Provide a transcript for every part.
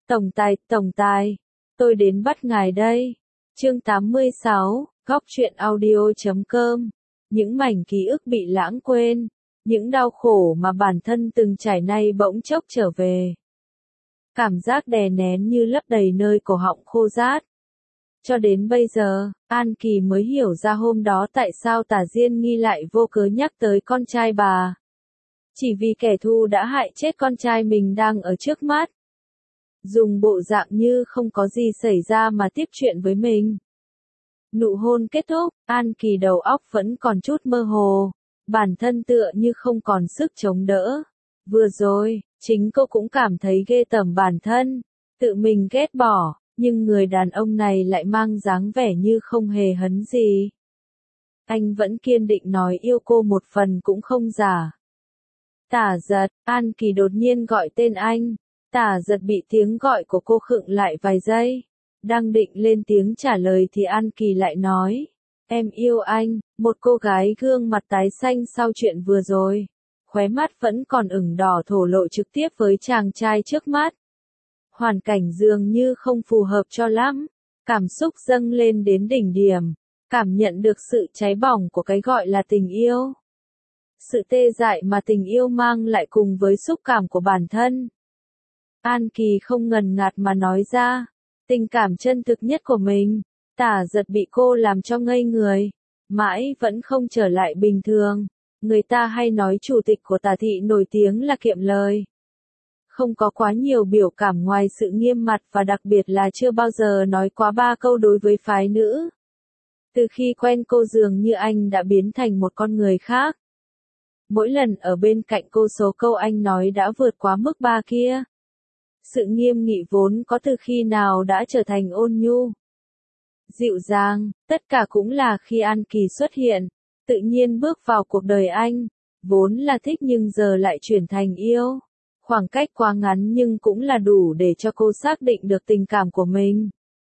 Tổng tài, tôi đến bắt ngài đây. Chương 86, góc truyện audio.com. Những mảnh ký ức bị lãng quên, những đau khổ mà bản thân từng trải nay bỗng chốc trở về. Cảm giác đè nén như lấp đầy nơi cổ họng khô rát. Cho đến bây giờ, An Kỳ mới hiểu ra hôm đó tại sao Tả Diên Nghi lại vô cớ nhắc tới con trai bà. Chỉ vì kẻ thù đã hại chết con trai mình đang ở trước mắt. Dùng bộ dạng như không có gì xảy ra mà tiếp chuyện với mình. Nụ hôn kết thúc, An Kỳ đầu óc vẫn còn chút mơ hồ, bản thân tựa như không còn sức chống đỡ. Vừa rồi, chính cô cũng cảm thấy ghê tởm bản thân, tự mình ghét bỏ, nhưng người đàn ông này lại mang dáng vẻ như không hề hấn gì. Anh vẫn kiên định nói yêu cô một phần cũng không giả. Tả Giật, An Kỳ đột nhiên gọi tên anh. Tả Giật bị tiếng gọi của cô khựng lại vài giây. Đang định lên tiếng trả lời thì An Kỳ lại nói. Em yêu anh, một cô gái gương mặt tái xanh sau chuyện vừa rồi. Khóe mắt vẫn còn ửng đỏ thổ lộ trực tiếp với chàng trai trước mắt. Hoàn cảnh dường như không phù hợp cho lắm. Cảm xúc dâng lên đến đỉnh điểm. Cảm nhận được sự cháy bỏng của cái gọi là tình yêu. Sự tê dại mà tình yêu mang lại cùng với xúc cảm của bản thân. An Kỳ không ngần ngại mà nói ra, tình cảm chân thực nhất của mình. Tả Giật bị cô làm cho ngây người, mãi vẫn không trở lại bình thường. Người ta hay nói chủ tịch của Tả thị nổi tiếng là kiệm lời. Không có quá nhiều biểu cảm ngoài sự nghiêm mặt và đặc biệt là chưa bao giờ nói quá 3 câu đối với phái nữ. Từ khi quen cô dường như anh đã biến thành một con người khác. Mỗi lần ở bên cạnh cô số câu anh nói đã vượt quá mức 3 kia. Sự nghiêm nghị vốn có từ khi nào đã trở thành ôn nhu. Dịu dàng, tất cả cũng là khi An Kỳ xuất hiện, tự nhiên bước vào cuộc đời anh, vốn là thích nhưng giờ lại chuyển thành yêu. Khoảng cách quá ngắn nhưng cũng là đủ để cho cô xác định được tình cảm của mình.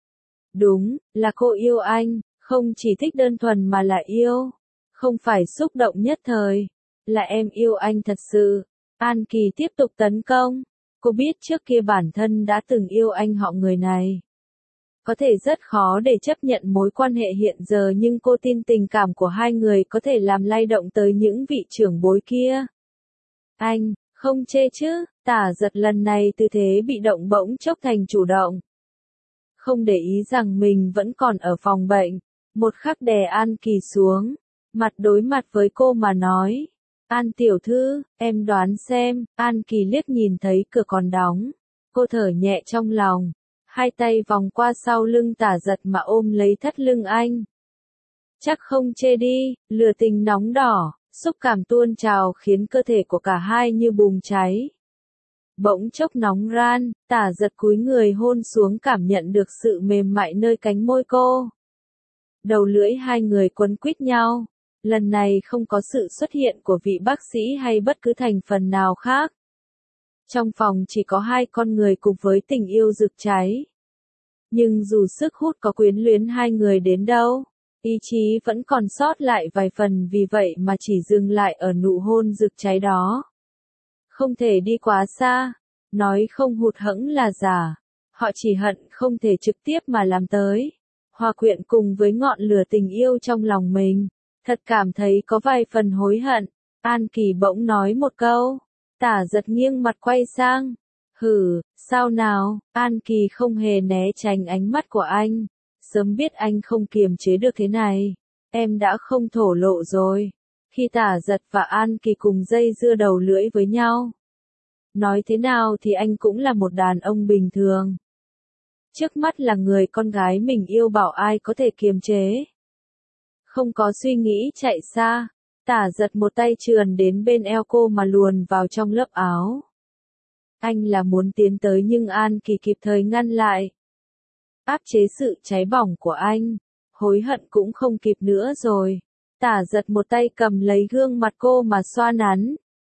Đúng, là cô yêu anh, không chỉ thích đơn thuần mà là yêu. Không phải xúc động nhất thời, là em yêu anh thật sự. An Kỳ tiếp tục tấn công. Cô biết trước kia bản thân đã từng yêu anh họ người này. Có thể rất khó để chấp nhận mối quan hệ hiện giờ nhưng cô tin tình cảm của hai người có thể làm lay động tới những vị trưởng bối kia. Anh, không chê chứ, Tả Giật lần này tư thế bị động bỗng chốc thành chủ động. Không để ý rằng mình vẫn còn ở phòng bệnh, một khắc đè An Kỳ xuống, mặt đối mặt với cô mà nói. An tiểu thư, em đoán xem. An Kỳ liếc nhìn thấy cửa còn đóng. Cô thở nhẹ trong lòng. Hai tay vòng qua sau lưng Tả Giật mà ôm lấy thắt lưng anh. Chắc không chê đi, lửa tình nóng đỏ, xúc cảm tuôn trào khiến cơ thể của cả hai như bùng cháy. Bỗng chốc nóng ran, Tả Giật cúi người hôn xuống cảm nhận được sự mềm mại nơi cánh môi cô. Đầu lưỡi hai người quấn quýt nhau. Lần này không có sự xuất hiện của vị bác sĩ hay bất cứ thành phần nào khác. Trong phòng chỉ có hai con người cùng với tình yêu rực cháy. Nhưng dù sức hút có quyến luyến hai người đến đâu, ý chí vẫn còn sót lại vài phần vì vậy mà chỉ dừng lại ở nụ hôn rực cháy đó. Không thể đi quá xa, nói không hụt hẫng là giả. Họ chỉ hận không thể trực tiếp mà làm tới. Hòa quyện cùng với ngọn lửa tình yêu trong lòng mình. Thật cảm thấy có vài phần hối hận. An Kỳ bỗng nói một câu. Tả Giật nghiêng mặt quay sang. Hử, sao nào? An Kỳ không hề né tránh ánh mắt của anh. Sớm biết anh không kiềm chế được thế này. Em đã không thổ lộ rồi. Khi Tả Giật và An Kỳ cùng dây dưa đầu lưỡi với nhau. Nói thế nào thì anh cũng là một đàn ông bình thường. Trước mắt là người con gái mình yêu bảo ai có thể kiềm chế. Không có suy nghĩ chạy xa, Tả Giật một tay trườn đến bên eo cô mà luồn vào trong lớp áo. Anh là muốn tiến tới nhưng An Kỳ kịp thời ngăn lại. Áp chế sự cháy bỏng của anh, hối hận cũng không kịp nữa rồi. Tả Giật một tay cầm lấy gương mặt cô mà xoa nắn.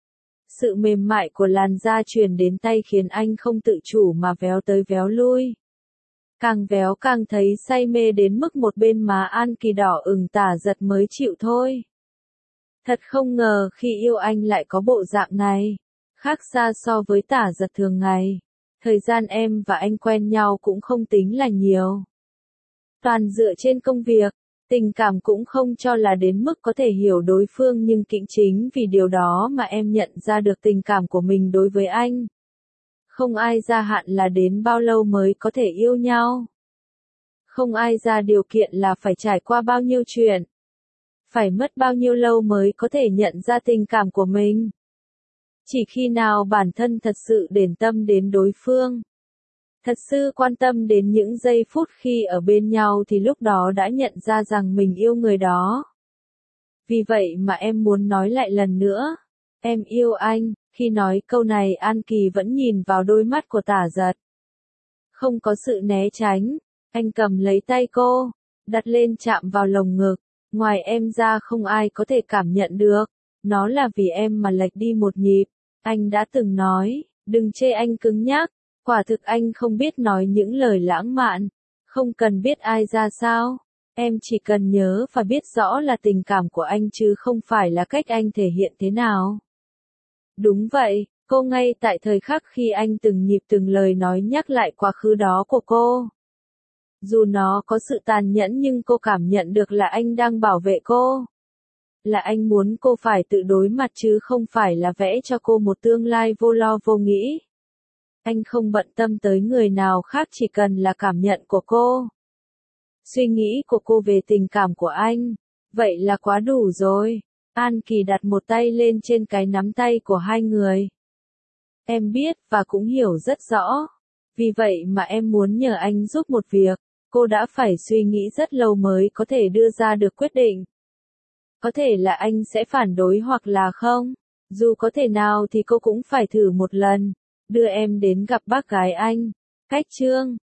Sự mềm mại của làn da truyền đến tay khiến anh không tự chủ mà véo tới véo lui. Càng véo càng thấy say mê đến mức một bên má An Kỳ đỏ ửng Tả Giật mới chịu thôi. Thật không ngờ khi yêu anh lại có bộ dạng này, khác xa so với Tả Giật thường ngày. Thời gian em và anh quen nhau cũng không tính là nhiều. Toàn dựa trên công việc, tình cảm cũng không cho là đến mức có thể hiểu đối phương, nhưng chính vì điều đó mà em nhận ra được tình cảm của mình đối với anh. Không ai gia hạn là đến bao lâu mới có thể yêu nhau. Không ai ra điều kiện là phải trải qua bao nhiêu chuyện. Phải mất bao nhiêu lâu mới có thể nhận ra tình cảm của mình. Chỉ khi nào bản thân thật sự để tâm đến đối phương, thật sự quan tâm đến những giây phút khi ở bên nhau thì lúc đó đã nhận ra rằng mình yêu người đó. Vì vậy mà em muốn nói lại lần nữa, em yêu anh. Khi nói câu này, An Kỳ vẫn nhìn vào đôi mắt của Tả Giật. Không có sự né tránh, anh cầm lấy tay cô, đặt lên chạm vào lồng ngực. Ngoài em ra không ai có thể cảm nhận được, nó là vì em mà lệch đi một nhịp. Anh đã từng nói, đừng chê anh cứng nhắc, quả thực anh không biết nói những lời lãng mạn, không cần biết ai ra sao. Em chỉ cần nhớ và biết rõ là tình cảm của anh chứ không phải là cách anh thể hiện thế nào. Đúng vậy, cô ngay tại thời khắc khi anh từng nhịp từng lời nói nhắc lại quá khứ đó của cô. Dù nó có sự tàn nhẫn nhưng cô cảm nhận được là anh đang bảo vệ cô. Là anh muốn cô phải tự đối mặt chứ không phải là vẽ cho cô một tương lai vô lo vô nghĩ. Anh không bận tâm tới người nào khác, chỉ cần là cảm nhận của cô. Suy nghĩ của cô về tình cảm của anh. Vậy là quá đủ rồi. An Kỳ đặt một tay lên trên cái nắm tay của hai người. Em biết và cũng hiểu rất rõ. Vì vậy mà em muốn nhờ anh giúp một việc. Cô đã phải suy nghĩ rất lâu mới có thể đưa ra được quyết định. Có thể là anh sẽ phản đối hoặc là không. Dù có thể nào thì cô cũng phải thử một lần. Đưa em đến gặp bác gái anh. Cách chương